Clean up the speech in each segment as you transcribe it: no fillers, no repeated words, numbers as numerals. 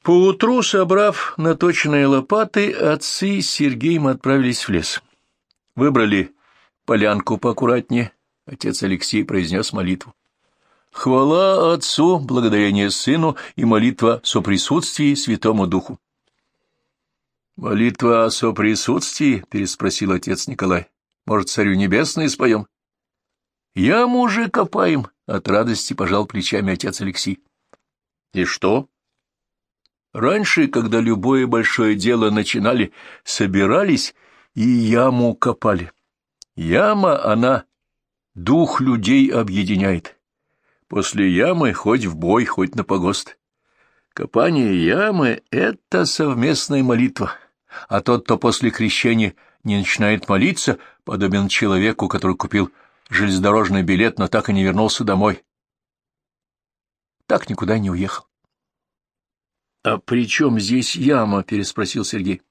Поутру, собрав наточенные лопаты, отцы с Сергеем отправились в лес. Выбрали полянку поаккуратнее. Отец Алексей произнес молитву. Хвала Отцу, благодарение Сыну и молитва о соприсутствии Святому Духу. «Молитва о соприсутствии?» — переспросил отец Николай. «Может, Царю Небесный споем?» «Яму уже копаем», — от радости пожал плечами отец Алексей. «И что?» «Раньше, когда любое большое дело начинали, собирались и яму копали. Яма, она дух людей объединяет. После ямы хоть в бой, хоть на погост. Копание ямы — это совместная молитва, а тот, кто после крещения не начинает молиться, подобен человеку, который купил железнодорожный билет, но так и не вернулся домой. Так никуда не уехал. — А при чем здесь яма? — переспросил Сергей.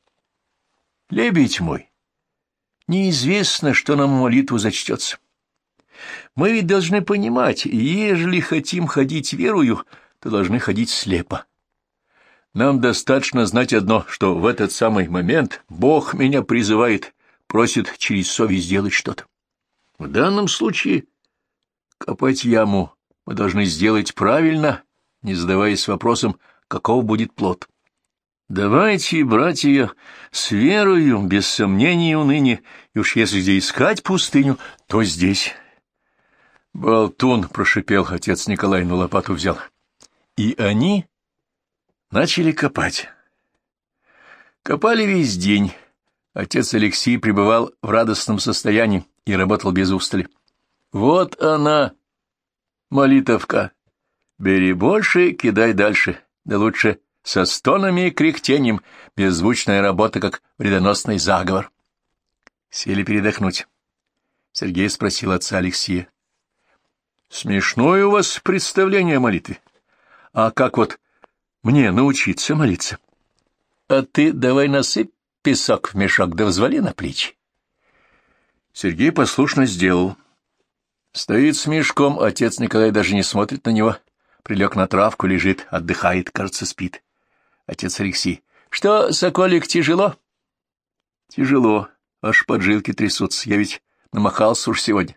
— Лебедь мой, неизвестно, что нам в молитву зачтется. Мы ведь должны понимать, ежели хотим ходить верою, то должны ходить слепо. Нам достаточно знать одно, что в этот самый момент Бог меня призывает, просит через совесть сделать что-то. В данном случае копать яму мы должны сделать правильно, не задаваясь вопросом, каков будет плод. Давайте, братья, с верою, без сомнений и уныния, и уж если где искать пустыню, то здесь. Болтун, — прошипел отец Николай, на лопату взял. И они начали копать. Копали весь день. Отец Алексей пребывал в радостном состоянии и работал без устали. Вот она, молитовка. Бери больше, кидай дальше. Да лучше со стонами и кряхтением, беззвучная работа, как вредоносный заговор. Сели передохнуть. Сергей спросил отца Алексея. Смешное у вас представление о молитве. А как вот мне научиться молиться? А ты давай насыпь песок в мешок, да взвали на плечи. Сергей послушно сделал. Стоит с мешком, отец Николай даже не смотрит на него. Прилег на травку, лежит, отдыхает, кажется, спит. Отец Алексей. Что, соколик, тяжело? Тяжело, аж поджилки трясутся. Я ведь намахался уж сегодня.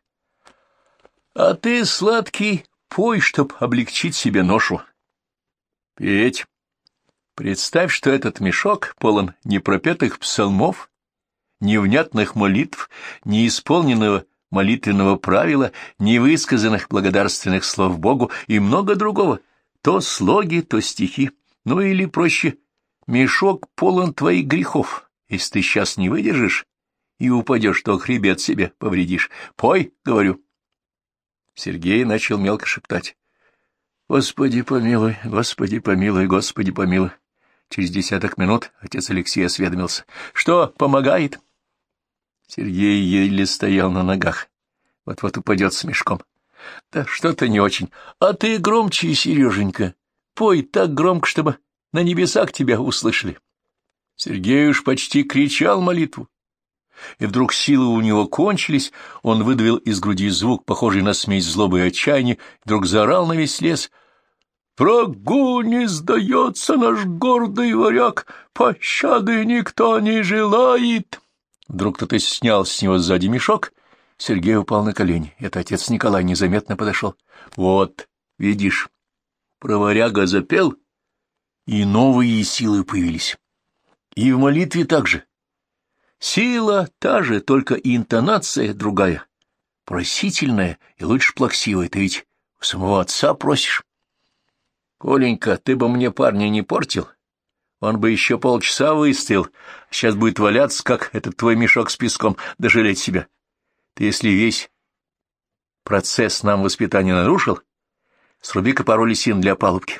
А ты, сладкий, пой, чтоб облегчить себе ношу. Петь. Представь, что этот мешок полон непропетых псалмов, невнятных молитв, неисполненного молитвенного правила, невысказанных благодарственных слов Богу и много другого. То слоги, то стихи. Ну или проще, мешок полон твоих грехов. Если ты сейчас не выдержишь и упадешь, то хребет себе повредишь. Пой, говорю. Сергей начал мелко шептать. Господи помилуй, Господи помилуй, Господи помилуй. Через 10 минут отец Алексей осведомился. Что, помогает? Сергей еле стоял на ногах. Вот-вот упадет с мешком. Да что-то не очень. А ты громче, Сереженька. Пой так громко, чтобы на небесах тебя услышали. Сергей уж почти кричал молитву. И вдруг силы у него кончились, он выдавил из груди звук, похожий на смесь злобы и отчаяния, вдруг заорал на весь лес. «Врагу не сдается наш гордый варяг, пощады никто не желает!» Вдруг кто-то снял с него сзади мешок, Сергей упал на колени. Это отец Николай незаметно подошел. «Вот, видишь, про варяга запел, и новые силы появились. И в молитве также. Сила та же, только и интонация другая, просительная и лучше плаксивая. Ты ведь у самого отца просишь. Коленька, ты бы мне парня не портил, он бы еще полчаса выстоял, сейчас будет валяться, как этот твой мешок с песком, да жалеть себя. Ты если весь процесс нам воспитания нарушил, сруби-ка пару лисин для опалубки.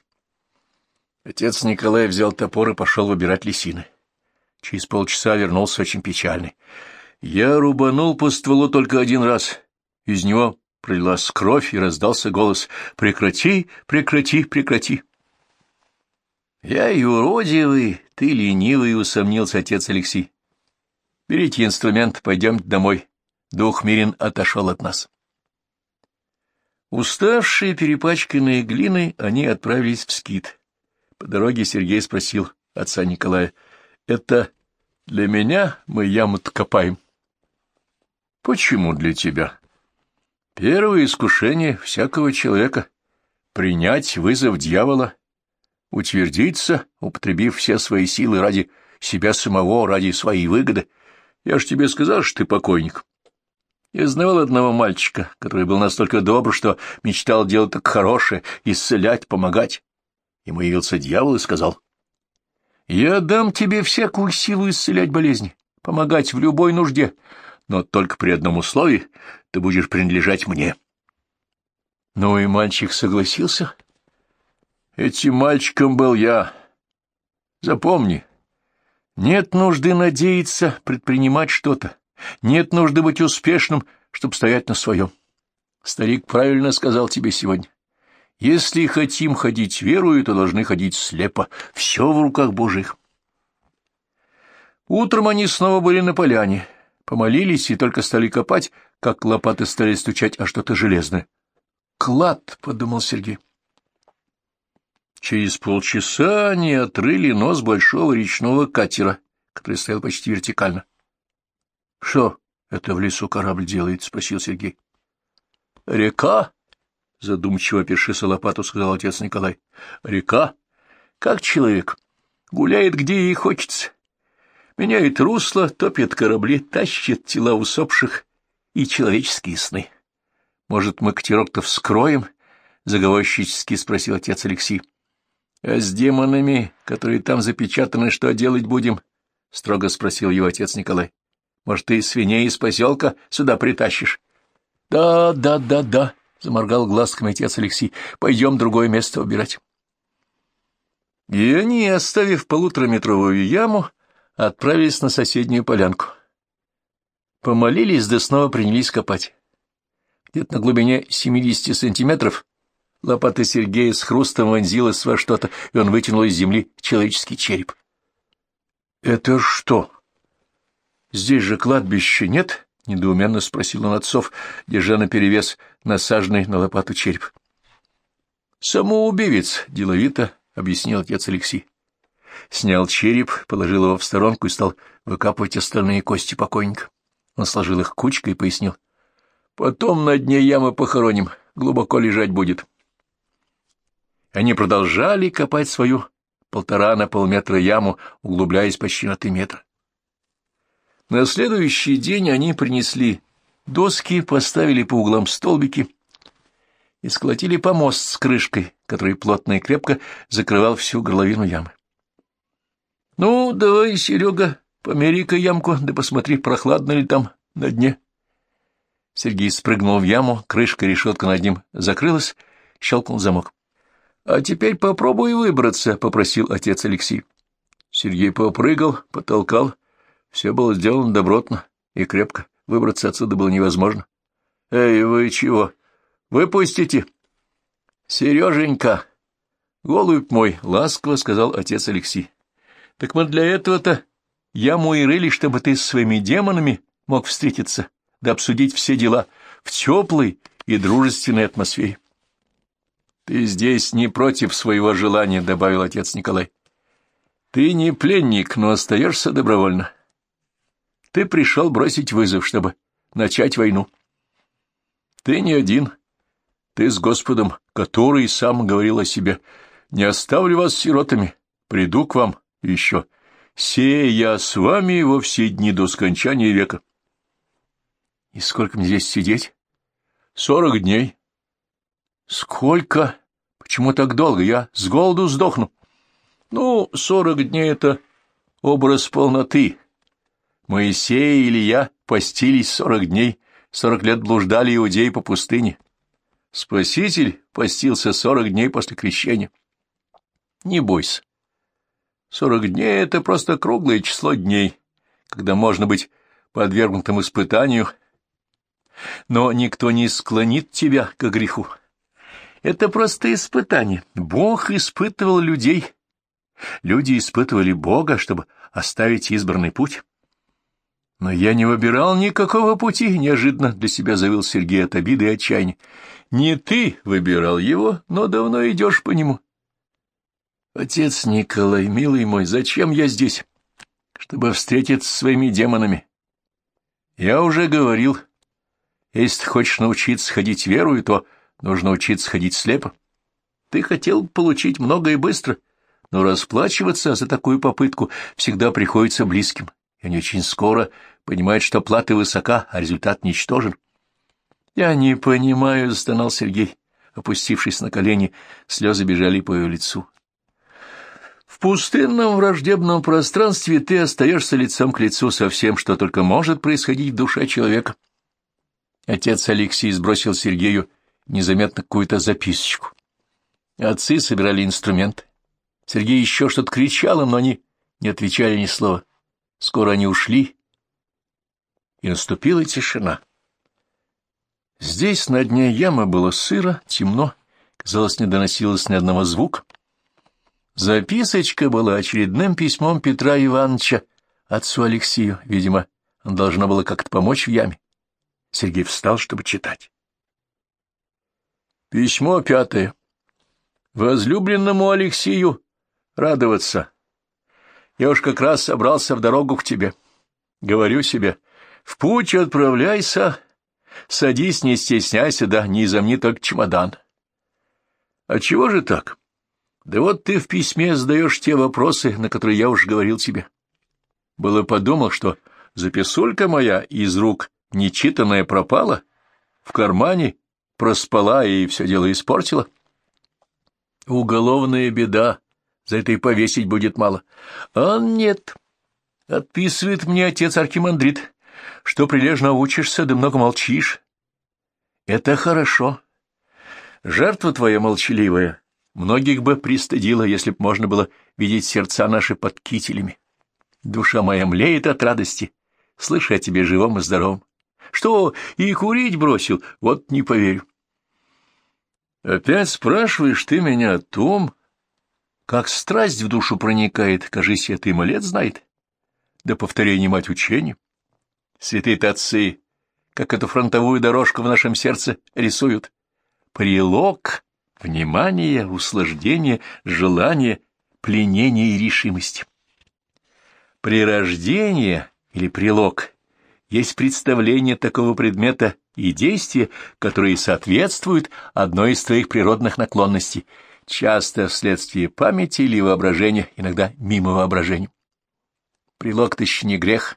Отец Николай взял топор и пошел выбирать лисины. Через полчаса вернулся очень печальный. Я рубанул по стволу только один раз. Из него пролилась кровь, и раздался голос: «Прекрати, прекрати, прекрати!» «Я юродивый, ты ленивый», — усомнился отец Алексей. «Берите инструмент, пойдем домой». Дух Мирин отошел от нас. Уставшие, перепачканные глиной, они отправились в скит. По дороге Сергей спросил отца Николая: «Это для меня мы яму-то копаем?» «Почему для тебя?» «Первое искушение всякого человека — принять вызов дьявола, утвердиться, употребив все свои силы ради себя самого, ради своей выгоды. Я ж тебе сказал, что ты покойник. Я знавал одного мальчика, который был настолько добр, что мечтал делать так хорошее, исцелять, помогать. Ему явился дьявол и сказал: «Я дам тебе всякую силу исцелять болезни, помогать в любой нужде, но только при одном условии: ты будешь принадлежать мне». Ну и мальчик согласился. Этим мальчиком был я. Запомни, нет нужды надеяться предпринимать что-то, нет нужды быть успешным, чтобы стоять на своем. Старик правильно сказал тебе сегодня: если хотим ходить верою, то должны ходить слепо, все в руках Божьих. Утром они снова были на поляне, помолились и только стали копать, как лопаты стали стучать о что-то железное. «Клад», — подумал Сергей. Через полчаса они отрыли нос большого речного катера, который стоял почти вертикально. — Что это в лесу корабль делает? — спросил Сергей. — Река, — задумчиво опершись о лопату, сказал отец Николай. — Река, как человек, гуляет, где ей хочется. Меняет русло, топит корабли, тащит тела усопших и человеческие сны. Может, мы катерок-то вскроем? — заговорщически спросил отец Алексей. — А с демонами, которые там запечатаны, что делать будем? — строго спросил его отец Николай. — Может, ты свиней из поселка сюда притащишь? — Да, — заморгал глазками отец Алексей. — Пойдем другое место убирать. И они, оставив 1,5-метровую яму, отправились на соседнюю полянку. Помолились, да снова принялись копать. Где-то на глубине 70 сантиметров лопата Сергея с хрустом вонзилась во что-то, и он вытянул из земли человеческий череп. — Это что? Здесь же кладбища нет? — недоуменно спросил он отцов, держа наперевес насаженный на лопату череп. — Самоубивец, — деловито объяснил отец Алексей. Снял череп, положил его в сторонку и стал выкапывать остальные кости покойника. Он сложил их кучкой и пояснил: — Потом на дне ямы похороним, глубоко лежать будет. Они продолжали копать свою 1,5 на полметра яму, углубляясь почти на 3 метра. На следующий день они принесли доски, поставили по углам столбики и сколотили помост с крышкой, который плотно и крепко закрывал всю горловину ямы. — Ну, давай, Серега, помери-ка ямку, да посмотри, прохладно ли там на дне. Сергей спрыгнул в яму, крышка и решетка над ним закрылась, щелкнул замок. — А теперь попробуй выбраться, — попросил отец Алексей. Сергей попрыгал, потолкал. Все было сделано добротно и крепко. Выбраться отсюда было невозможно. — Эй, вы чего? Выпустите? — Сереженька, голубь мой, — ласково сказал отец Алексей. — Так мы для этого-то яму и рыли, чтобы ты с своими демонами мог встретиться, да обсудить все дела в теплой и дружественной атмосфере. — Ты здесь не против своего желания, — добавил отец Николай. — Ты не пленник, но остаешься добровольно. Ты пришел бросить вызов, чтобы начать войну. Ты не один, ты с Господом, который сам говорил о себе: «Не оставлю вас сиротами, приду к вам еще. Сей я с вами во все дни до скончания века». И сколько мне здесь сидеть? 40 дней. Сколько? Почему так долго? Я с голоду сдохну. Ну, 40 дней — это образ полноты. Моисей или я постились 40 дней, 40 лет блуждали иудеи по пустыне. Спаситель постился 40 дней после крещения. Не бойся. 40 дней — это просто круглое число дней, когда можно быть подвергнутым испытанию, но никто не склонит тебя к греху. Это просто испытание. Бог испытывал людей. Люди испытывали Бога, чтобы оставить избранный путь. Но я не выбирал никакого пути, неожиданно для себя завыл Сергей от обиды и отчаяния. Не ты выбирал его, но давно идешь по нему. Отец Николай, милый мой, зачем я здесь? Чтобы встретиться с своими демонами. Я уже говорил, если ты хочешь научиться ходить верою, то нужно учиться ходить слепо. Ты хотел получить много и быстро, но расплачиваться за такую попытку всегда приходится близким, и они очень скоро понимают, что плата высока, а результат ничтожен. — Я не понимаю, — застонал Сергей, опустившись на колени, слезы бежали по его лицу. — В пустынном враждебном пространстве ты остаешься лицом к лицу со всем, что только может происходить в душе человека. Отец Алексей сбросил Сергею незаметно какую-то записочку. Отцы собирали инструменты. Сергей еще что-то кричал им, но они не отвечали ни слова. Скоро они ушли, и наступила тишина. Здесь, на дне ямы, было сыро, темно, казалось, не доносилось ни одного звука. Записочка была очередным письмом Петра Ивановича отцу Алексею. Видимо, он должно было как-то помочь в яме. Сергей встал, чтобы читать. Письмо 5. Возлюбленному Алексею радоваться. Я уж как раз собрался в дорогу к тебе. Говорю себе, в путь отправляйся, садись, не стесняйся, да не изомни только чемодан. А чего же так? Да вот ты в письме задаешь те вопросы, на которые я уж говорил тебе. Было подумал, что записулька моя из рук нечитанная пропала, в кармане проспала и все дело испортила. Уголовная беда, за это и повесить будет мало. А нет, отписывает мне отец архимандрит, что прилежно учишься, да много молчишь. Это хорошо. Жертва твоя молчаливая многих бы пристыдила, если б можно было видеть сердца наши под кителями. Душа моя млеет от радости, слыша о тебе живом и здоровым. Что, и курить бросил? Вот не поверю. Опять спрашиваешь ты меня о том, как страсть в душу проникает, кажись, это и малец знает. Да повторение мать учения. Святые-то отцы, как эту фронтовую дорожку в нашем сердце рисуют. Прилог, внимание, услаждение, желание, пленение и решимость. Прирождение или прилог есть представление такого предмета и действия, которые соответствуют одной из твоих природных наклонностей, часто вследствие памяти или воображения, иногда мимо воображения. Прилог-то еще не грех.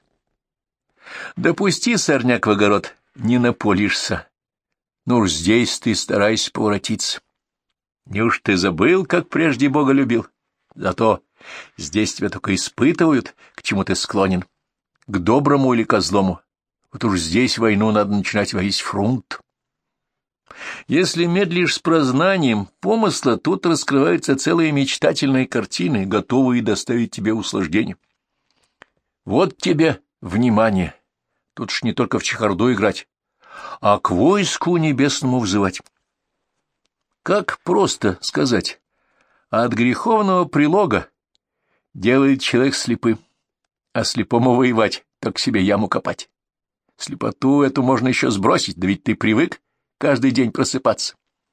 Допусти, сорняк в огород, не наполишься. Ну уж здесь ты старайся поворотиться. Неуж ты забыл, как прежде Бога любил? Зато здесь тебя только испытывают, к чему ты склонен, к доброму или ко злому. Вот уж здесь войну надо начинать во весь фрунт. Если медлишь с прознанием помысла, тут раскрываются целые мечтательные картины, готовые доставить тебе услаждение. Вот тебе внимание. Тут ж не только в чехарду играть, а к войску небесному взывать. Как просто сказать, от греховного прилога делает человек слепым, а слепому воевать, так себе яму копать. Слепоту эту можно еще сбросить, да ведь ты привык каждый день просыпаться.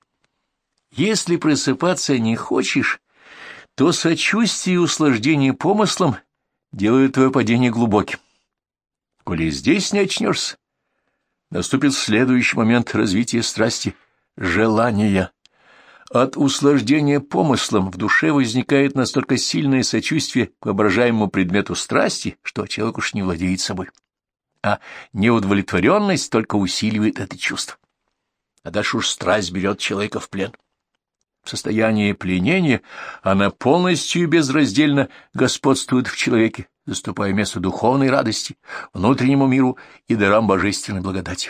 Если просыпаться не хочешь, то сочувствие и услаждение помыслом делают твое падение глубоким. Коли здесь не очнешься, наступит следующий момент развития страсти — желания. От услаждения помыслом в душе возникает настолько сильное сочувствие к воображаемому предмету страсти, что человек уж не владеет собой. А неудовлетворенность только усиливает это чувство. А дальше уж страсть берет человека в плен. В состоянии пленения она полностью и безраздельно господствует в человеке, заступая место духовной радости, внутреннему миру и дарам божественной благодати.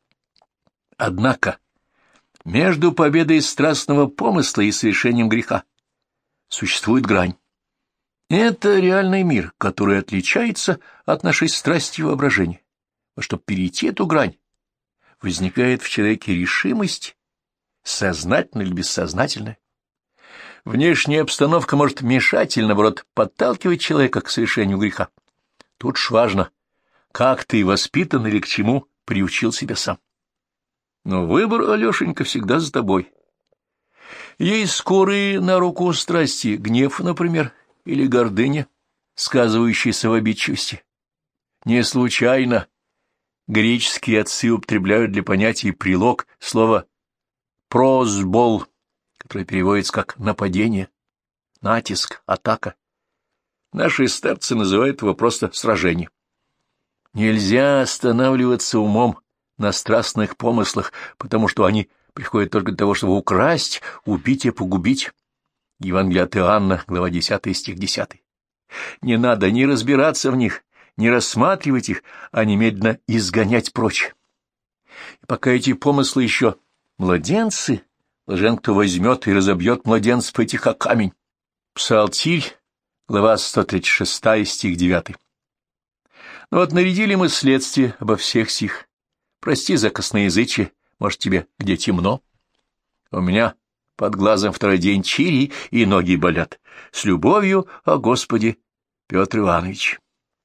Однако между победой страстного помысла и совершением греха существует грань. Это реальный мир, который отличается от нашей страсти и воображения. А чтобы перейти эту грань, возникает в человеке решимость, сознательная или бессознательная. Внешняя обстановка может мешать или, наоборот, подталкивать человека к совершению греха. Тут ж важно, как ты воспитан или к чему приучил себя сам. Но выбор, Алешенька, всегда за тобой. Ей скорые на руку страсти, гнев, например, или гордыня, сказывающаяся в обидчивости. Не случайно греческие отцы употребляют для понятий «прилог» слово «прозбол», которое переводится как «нападение», «натиск», «атака». Наши старцы называют его просто «сражение». Нельзя останавливаться умом на страстных помыслах, потому что они приходят только для того, чтобы украсть, убить и погубить. Евангелие от Иоанна, глава 10, стих 10. Не надо ни разбираться в них, не рассматривать их, а немедленно изгонять прочь. И пока эти помыслы еще младенцы, блажен, кто возьмет и разобьет младенцев этих о камень. Псалтирь, глава 136, стих 9. Ну вот нарядили мы следствие обо всех сих. Прости за косноязычие, может, тебе где темно? У меня под глазом второй день чири и ноги болят. С любовью о Господе, Петр Иванович.